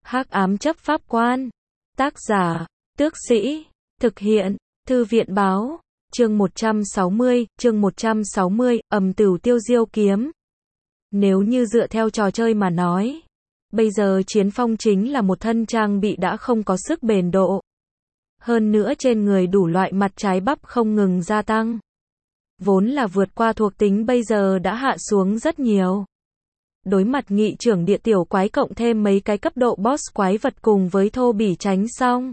Hắc ám chấp pháp quan. Tác giả, Tước Sĩ. Thực hiện, Thư viện báo. Chương 160, Tửu Tiêu Diêu kiếm. Nếu như dựa theo trò chơi mà nói, bây giờ Chiến Phong chính là một thân trang bị đã không có sức bền độ. Hơn nữa trên người đủ loại mặt trái bắp không ngừng gia tăng. Vốn là vượt qua thuộc tính bây giờ đã hạ xuống rất nhiều. Đối mặt nghị trưởng địa tiểu quái cộng thêm mấy cái cấp độ boss quái vật cùng với thô bỉ tránh xong.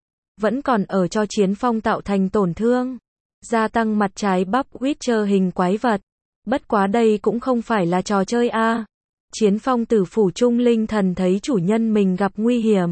Vẫn còn ở cho Chiến Phong tạo thành tổn thương. Gia tăng mặt trái bắp Witcher hình quái vật. Bất quá đây cũng không phải là trò chơi a. Chiến Phong tử phủ trung linh thần thấy chủ nhân mình gặp nguy hiểm.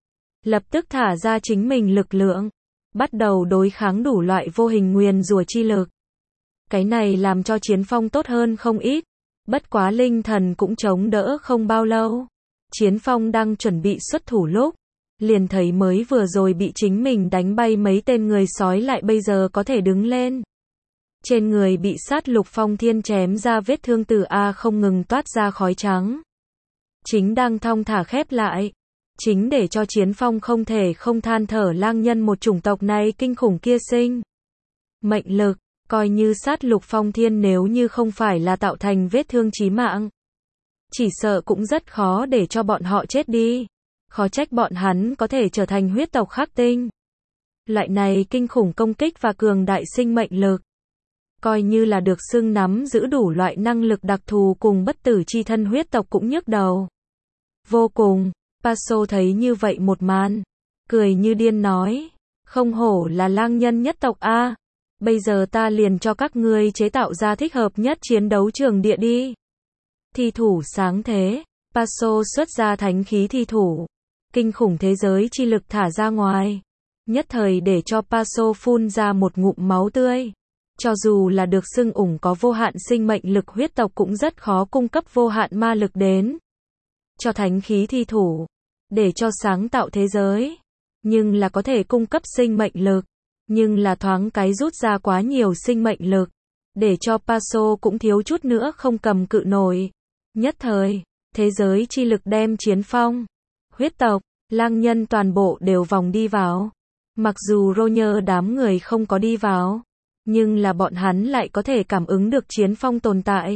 Lập tức thả ra chính mình lực lượng. Bắt đầu đối kháng đủ loại vô hình nguyền rủa chi lực. Cái này làm cho Chiến Phong tốt hơn không ít. Bất quá linh thần cũng chống đỡ không bao lâu. Chiến Phong đang chuẩn bị xuất thủ lúc. Liền thấy mới vừa rồi bị chính mình đánh bay mấy tên người sói lại bây giờ có thể đứng lên. Trên người bị sát lục phong thiên chém ra vết thương từ A không ngừng toát ra khói trắng. Chính đang thong thả khép lại. Chính để cho Chiến Phong không thể không than thở lang nhân một chủng tộc này kinh khủng kia sinh. Mệnh lực, coi như sát lục phong thiên nếu như không phải là tạo thành vết thương chí mạng. Chỉ sợ cũng rất khó để cho bọn họ chết đi. Khó trách bọn hắn có thể trở thành huyết tộc khắc tinh. Loại này kinh khủng công kích và cường đại sinh mệnh lực. Coi như là được xưng nắm giữ đủ loại năng lực đặc thù cùng bất tử chi thân huyết tộc cũng nhức đầu. Vô cùng, Paso thấy như vậy một màn. Cười như điên nói. Không hổ là lang nhân nhất tộc A. Bây giờ ta liền cho các ngươi chế tạo ra thích hợp nhất chiến đấu trường địa đi. Thi thủ sáng thế. Paso xuất ra thánh khí thi thủ. Kinh khủng thế giới chi lực thả ra ngoài. Nhất thời để cho Paso phun ra một ngụm máu tươi. Cho dù là được xưng ủng có vô hạn sinh mệnh lực huyết tộc cũng rất khó cung cấp vô hạn ma lực đến. Cho thánh khí thi thủ. Để cho sáng tạo thế giới. Nhưng là có thể cung cấp sinh mệnh lực. Nhưng là thoáng cái rút ra quá nhiều sinh mệnh lực. Để cho Paso cũng thiếu chút nữa không cầm cự nổi. Nhất thời, thế giới chi lực đem Chiến Phong, huyết tộc, lang nhân toàn bộ đều vòng đi vào. Mặc dù Roger đám người không có đi vào. Nhưng là bọn hắn lại có thể cảm ứng được Chiến Phong tồn tại.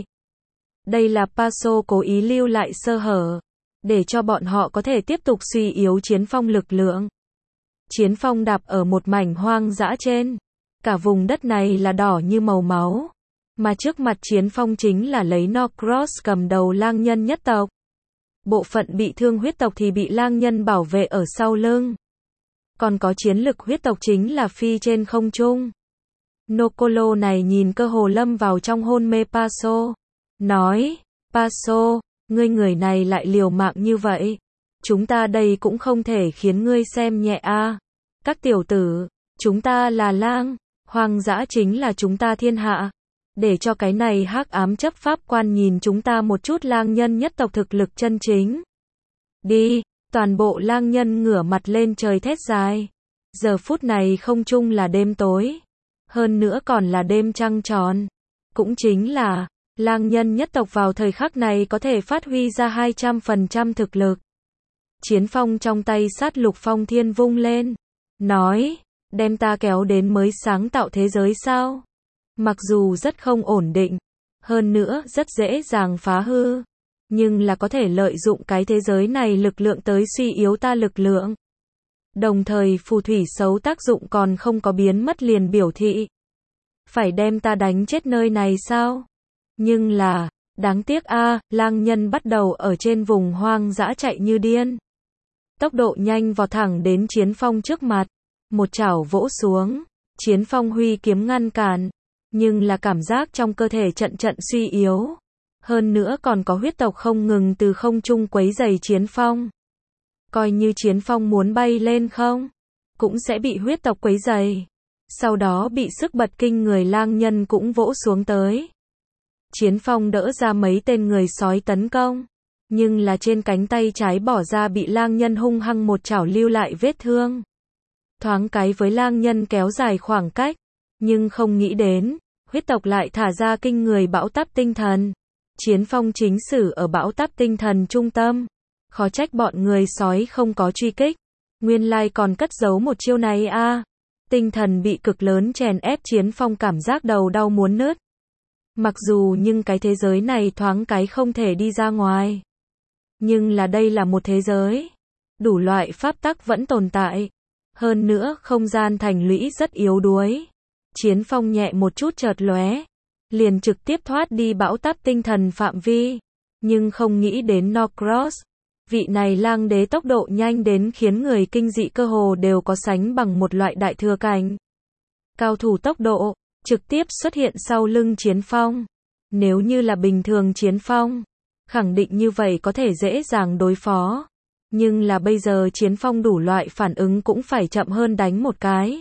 Đây là Paso cố ý lưu lại sơ hở. Để cho bọn họ có thể tiếp tục suy yếu Chiến Phong lực lượng. Chiến Phong đạp ở một mảnh hoang dã trên. Cả vùng đất này là đỏ như màu máu. Mà trước mặt Chiến Phong chính là lấy Norcross cầm đầu lang nhân nhất tộc. Bộ phận bị thương huyết tộc thì bị lang nhân bảo vệ ở sau lưng. Còn có chiến lực huyết tộc chính là phi trên không trung. Nocolo này nhìn cơ hồ lâm vào trong hôn mê Paso. Nói, Paso, ngươi người này lại liều mạng như vậy. Chúng ta đây cũng không thể khiến ngươi xem nhẹ a. Các tiểu tử, chúng ta là lang, hoang dã chính là chúng ta thiên hạ. Để cho cái này hắc ám chấp pháp quan nhìn chúng ta một chút lang nhân nhất tộc thực lực chân chính. Đi, toàn bộ lang nhân ngửa mặt lên trời thét dài. Giờ phút này không chung là đêm tối. Hơn nữa còn là đêm trăng tròn. Cũng chính là, lang nhân nhất tộc vào thời khắc này có thể phát huy ra 200% thực lực. Chiến Phong trong tay sát lục phong thiên vung lên. Nói, đem ta kéo đến mới sáng tạo thế giới sao? Mặc dù rất không ổn định. Hơn nữa rất dễ dàng phá hư. Nhưng là có thể lợi dụng cái thế giới này lực lượng tới suy yếu ta lực lượng. Đồng thời phù thủy xấu tác dụng còn không có biến mất liền biểu thị. Phải đem ta đánh chết nơi này sao? Nhưng là, đáng tiếc a, lang nhân bắt đầu ở trên vùng hoang dã chạy như điên. Tốc độ nhanh vọt thẳng đến Chiến Phong trước mặt. Một chảo vỗ xuống. Chiến Phong huy kiếm ngăn cản. Nhưng là cảm giác trong cơ thể trận suy yếu. Hơn nữa còn có huyết tộc không ngừng từ không trung quấy rầy Chiến Phong. Coi như Chiến Phong muốn bay lên không, cũng sẽ bị huyết tộc quấy rầy. Sau đó bị sức bật kinh người lang nhân cũng vỗ xuống tới. Chiến Phong đỡ ra mấy tên người sói tấn công. Nhưng là trên cánh tay trái bỏ ra bị lang nhân hung hăng một chảo lưu lại vết thương. Thoáng cái với lang nhân kéo dài khoảng cách. Nhưng không nghĩ đến, huyết tộc lại thả ra kinh người bão táp tinh thần. Chiến Phong chính sử ở bão táp tinh thần trung tâm. Khó trách bọn người sói không có truy kích. Nguyên lai còn cất giấu một chiêu này a. Tinh thần bị cực lớn chèn ép, Chiến Phong cảm giác đầu đau muốn nứt. Mặc dù nhưng cái thế giới này thoáng cái không thể đi ra ngoài. Nhưng là đây là một thế giới. Đủ loại pháp tắc vẫn tồn tại. Hơn nữa không gian thành lũy rất yếu đuối. Chiến Phong nhẹ một chút chợt lóe. Liền trực tiếp thoát đi bão táp tinh thần phạm vi. Nhưng không nghĩ đến Norcross. Vị này lang đế tốc độ nhanh đến khiến người kinh dị cơ hồ đều có sánh bằng một loại đại thừa cảnh. Cao thủ tốc độ, trực tiếp xuất hiện sau lưng Chiến Phong. Nếu như là bình thường Chiến Phong, khẳng định như vậy có thể dễ dàng đối phó. Nhưng là bây giờ Chiến Phong đủ loại phản ứng cũng phải chậm hơn đánh một cái.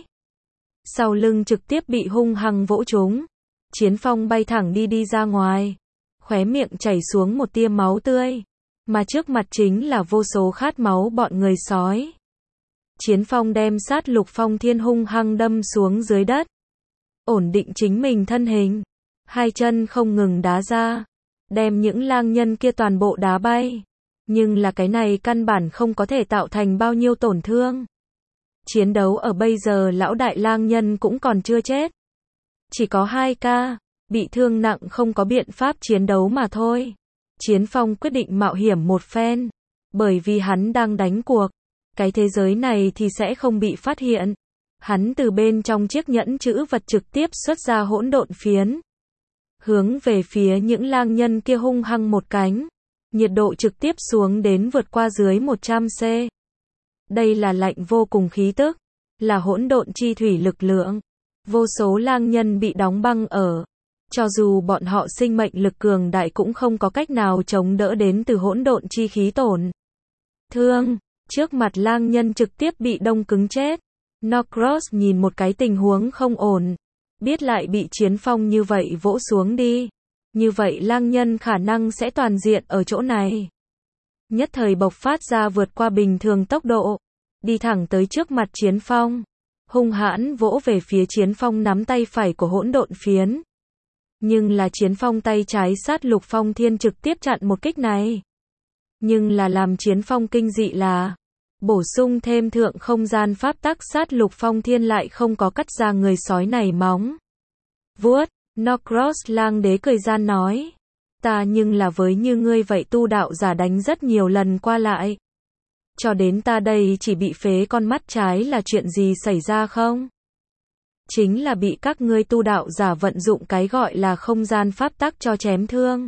Sau lưng trực tiếp bị hung hăng vỗ trúng. Chiến Phong bay thẳng đi ra ngoài. Khóe miệng chảy xuống một tia máu tươi. Mà trước mặt chính là vô số khát máu bọn người sói. Chiến Phong đem sát lục phong thiên hung hăng đâm xuống dưới đất. Ổn định chính mình thân hình. Hai chân không ngừng đá ra. Đem những lang nhân kia toàn bộ đá bay. Nhưng là cái này căn bản không có thể tạo thành bao nhiêu tổn thương. Chiến đấu ở bây giờ lão đại lang nhân cũng còn chưa chết. Chỉ có 2 ca. Bị thương nặng không có biện pháp chiến đấu mà thôi. Chiến Phong quyết định mạo hiểm một phen. Bởi vì hắn đang đánh cuộc. Cái thế giới này thì sẽ không bị phát hiện. Hắn từ bên trong chiếc nhẫn chữ vật trực tiếp xuất ra hỗn độn phiến. Hướng về phía những lang nhân kia hung hăng một cánh. Nhiệt độ trực tiếp xuống đến vượt qua dưới 100°C. Đây là lạnh vô cùng khí tức. Là hỗn độn chi thủy lực lượng. Vô số lang nhân bị đóng băng ở. Cho dù bọn họ sinh mệnh lực cường đại cũng không có cách nào chống đỡ đến từ hỗn độn chi khí tổn thương. Trước mặt lang nhân trực tiếp bị đông cứng chết. Norcross nhìn một cái tình huống không ổn. Biết lại bị Chiến Phong như vậy vỗ xuống đi. Như vậy lang nhân khả năng sẽ toàn diện ở chỗ này. Nhất thời bộc phát ra vượt qua bình thường tốc độ. Đi thẳng tới trước mặt Chiến Phong. Hung hãn vỗ về phía Chiến Phong nắm tay phải của hỗn độn phiến. Nhưng là Chiến Phong tay trái sát lục phong thiên trực tiếp chặn một kích này. Nhưng là làm Chiến Phong kinh dị là bổ sung thêm thượng không gian pháp tắc sát lục phong thiên lại không có cắt ra người sói này móng vuốt. Norcross lang đế cười gian nói. Ta nhưng là với như ngươi vậy tu đạo giả đánh rất nhiều lần qua lại. Cho đến ta đây chỉ bị phế con mắt trái là chuyện gì xảy ra không? Chính là bị các ngươi tu đạo giả vận dụng cái gọi là không gian pháp tắc cho chém thương.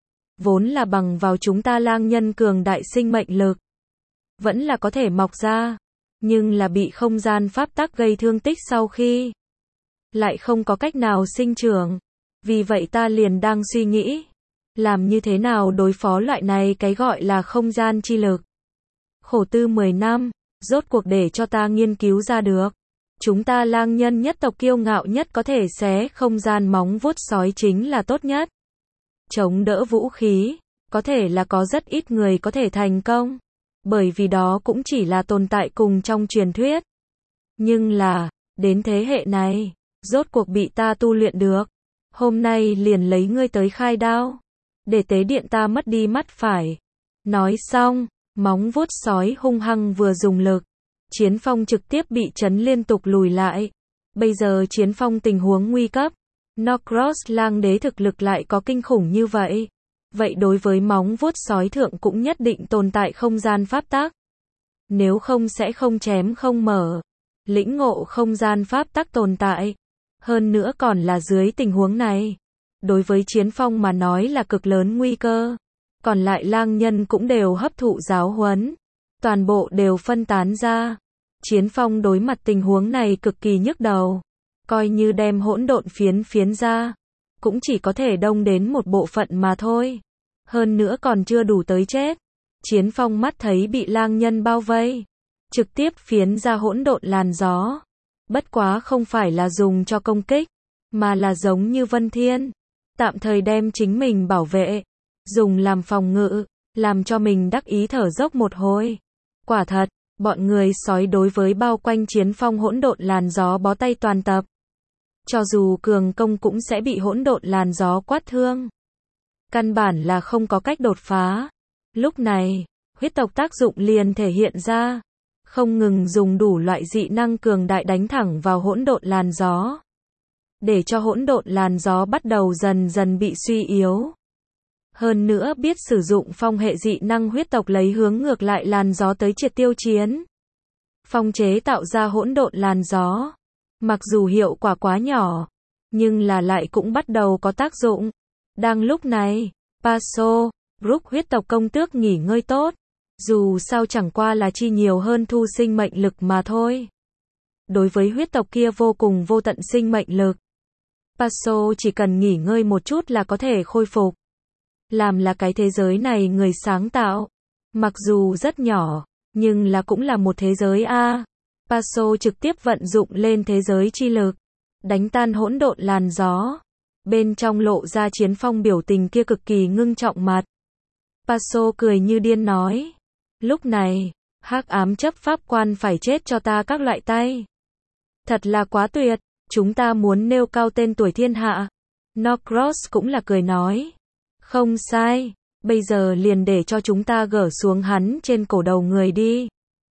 Vốn là bằng vào chúng ta lang nhân cường đại sinh mệnh lực. Vẫn là có thể mọc ra. Nhưng là bị không gian pháp tắc gây thương tích sau khi. Lại không có cách nào sinh trưởng. Vì vậy ta liền đang suy nghĩ. Làm như thế nào đối phó loại này cái gọi là không gian chi lực. Khổ tư 10 năm. Rốt cuộc để cho ta nghiên cứu ra được. Chúng ta lang nhân nhất tộc kiêu ngạo nhất có thể xé không gian móng vuốt sói chính là tốt nhất. Chống đỡ vũ khí, có thể là có rất ít người có thể thành công. Bởi vì đó cũng chỉ là tồn tại cùng trong truyền thuyết. Nhưng là, đến thế hệ này, rốt cuộc bị ta tu luyện được. Hôm nay liền lấy ngươi tới khai đao. Để tế điện ta mất đi mắt phải. Nói xong, móng vuốt sói hung hăng vừa dùng lực. Chiến Phong trực tiếp bị chấn liên tục lùi lại. Bây giờ Chiến Phong tình huống nguy cấp. Norcross lang đế thực lực lại có kinh khủng như vậy. Vậy đối với móng vuốt sói thượng cũng nhất định tồn tại không gian pháp tắc. Nếu không sẽ không chém không mở. Lĩnh ngộ không gian pháp tắc tồn tại. Hơn nữa còn là dưới tình huống này. Đối với Chiến Phong mà nói là cực lớn nguy cơ. Còn lại lang nhân cũng đều hấp thụ giáo huấn. Toàn bộ đều phân tán ra. Chiến Phong đối mặt tình huống này cực kỳ nhức đầu. Coi như đem hỗn độn phiến ra. Cũng chỉ có thể đông đến một bộ phận mà thôi. Hơn nữa còn chưa đủ tới chết. Chiến Phong mắt thấy bị lang nhân bao vây. Trực tiếp phiến ra hỗn độn làn gió. Bất quá không phải là dùng cho công kích. Mà là giống như Vân Thiên. Tạm thời đem chính mình bảo vệ. Dùng làm phòng ngự. Làm cho mình đắc ý thở dốc một hồi. Quả thật, bọn người sói đối với bao quanh Chiến Phong hỗn độn làn gió bó tay toàn tập. Cho dù cường công cũng sẽ bị hỗn độn làn gió quát thương. Căn bản là không có cách đột phá. Lúc này, huyết tộc tác dụng liền thể hiện ra. Không ngừng dùng đủ loại dị năng cường đại đánh thẳng vào hỗn độn làn gió. Để cho hỗn độn làn gió bắt đầu dần dần bị suy yếu. Hơn nữa biết sử dụng phong hệ dị năng huyết tộc lấy hướng ngược lại làn gió tới triệt tiêu chiến. Phong chế tạo ra hỗn độn làn gió. Mặc dù hiệu quả quá nhỏ, nhưng là lại cũng bắt đầu có tác dụng. Đang lúc này, Paso, Brook huyết tộc công tước nghỉ ngơi tốt. Dù sao chẳng qua là chi nhiều hơn thu sinh mệnh lực mà thôi. Đối với huyết tộc kia vô cùng vô tận sinh mệnh lực. Paso chỉ cần nghỉ ngơi một chút là có thể khôi phục. Làm là cái thế giới này người sáng tạo. Mặc dù rất nhỏ, nhưng là cũng là một thế giới a. Paso trực tiếp vận dụng lên thế giới chi lực. Đánh tan hỗn độn làn gió. Bên trong lộ ra Chiến Phong biểu tình kia cực kỳ ngưng trọng mặt. Paso cười như điên nói. Lúc này, hắc ám chấp pháp quan phải chết cho ta các loại tay. Thật là quá tuyệt, chúng ta muốn nêu cao tên tuổi thiên hạ. Norcross cũng là cười nói. Không sai, bây giờ liền để cho chúng ta gỡ xuống hắn trên cổ đầu người đi.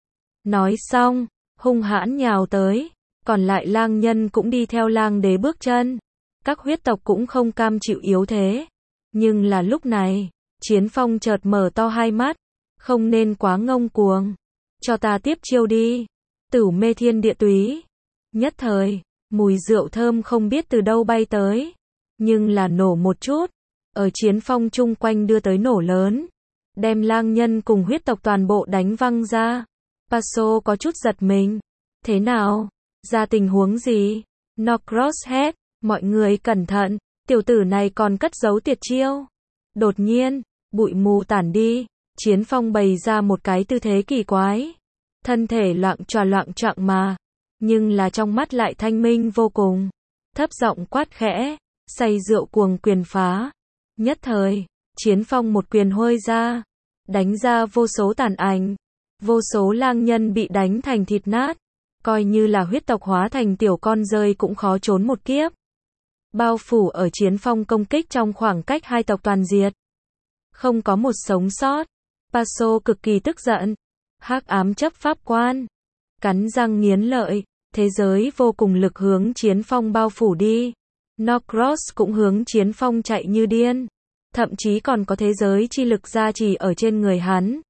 Nói xong, hung hãn nhào tới, còn lại lang nhân cũng đi theo lang đế bước chân. Các huyết tộc cũng không cam chịu yếu thế. Nhưng là lúc này, Chiến Phong chợt mở to hai mắt. Không nên quá ngông cuồng. Cho ta tiếp chiêu đi. Tửu mê thiên địa túy. Nhất thời, mùi rượu thơm không biết từ đâu bay tới. Nhưng là nổ một chút. Ở Chiến Phong chung quanh đưa tới nổ lớn. Đem lang nhân cùng huyết tộc toàn bộ đánh văng ra. Paso có chút giật mình. Thế nào? Ra tình huống gì? Norcross hét. Mọi người cẩn thận. Tiểu tử này còn cất giấu tuyệt chiêu. Đột nhiên, bụi mù tản đi. Chiến Phong bày ra một cái tư thế kỳ quái. Thân thể loạng choạng mà. Nhưng là trong mắt lại thanh minh vô cùng. Thấp giọng quát khẽ. Say rượu cuồng quyền phá. Nhất thời, Chiến Phong một quyền huôi ra. Đánh ra vô số tàn ảnh. Vô số lang nhân bị đánh thành thịt nát. Coi như là huyết tộc hóa thành tiểu con rơi cũng khó trốn một kiếp. Bao phủ ở Chiến Phong công kích trong khoảng cách hai tộc toàn diệt. Không có một sống sót. Paso cực kỳ tức giận. Hắc ám chấp pháp quan. Cắn răng nghiến lợi. Thế giới vô cùng lực hướng Chiến Phong bao phủ đi. Norcross cũng hướng Chiến Phong chạy như điên. Thậm chí còn có thế giới chi lực gia trì ở trên người hắn.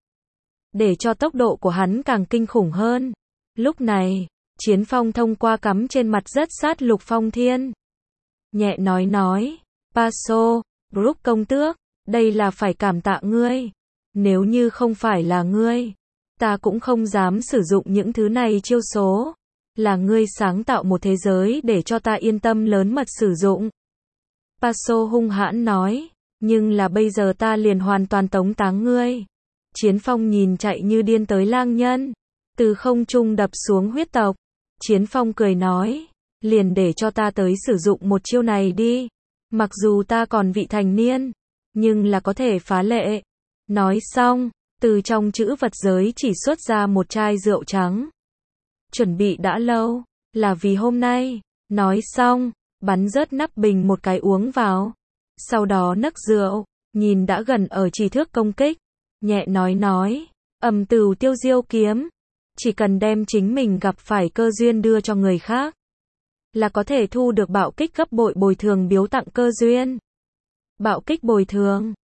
Để cho tốc độ của hắn càng kinh khủng hơn. Lúc này, Chiến Phong thông qua cắm trên mặt rất sát Lục Phong Thiên. Nhẹ nói. Paso, Brook công tước, đây là phải cảm tạ ngươi. Nếu như không phải là ngươi, ta cũng không dám sử dụng những thứ này chiêu số. Là ngươi sáng tạo một thế giới để cho ta yên tâm lớn mật sử dụng. Paso hung hãn nói, nhưng là bây giờ ta liền hoàn toàn tống táng ngươi. Chiến Phong nhìn chạy như điên tới lang nhân, từ không trung đập xuống huyết tộc. Chiến Phong cười nói, liền để cho ta tới sử dụng một chiêu này đi. Mặc dù ta còn vị thành niên, nhưng là có thể phá lệ. Nói xong, từ trong chữ vật giới chỉ xuất ra một chai rượu trắng. Chuẩn bị đã lâu, là vì hôm nay. Nói xong, bắn rớt nắp bình một cái uống vào. Sau đó nấc rượu, nhìn đã gần ở chỉ thước công kích. Nhẹ nói, Tửu tiêu diêu kiếm. Chỉ cần đem chính mình gặp phải cơ duyên đưa cho người khác, là có thể thu được bạo kích gấp bội bồi thường biếu tặng cơ duyên. Bạo kích bồi thường.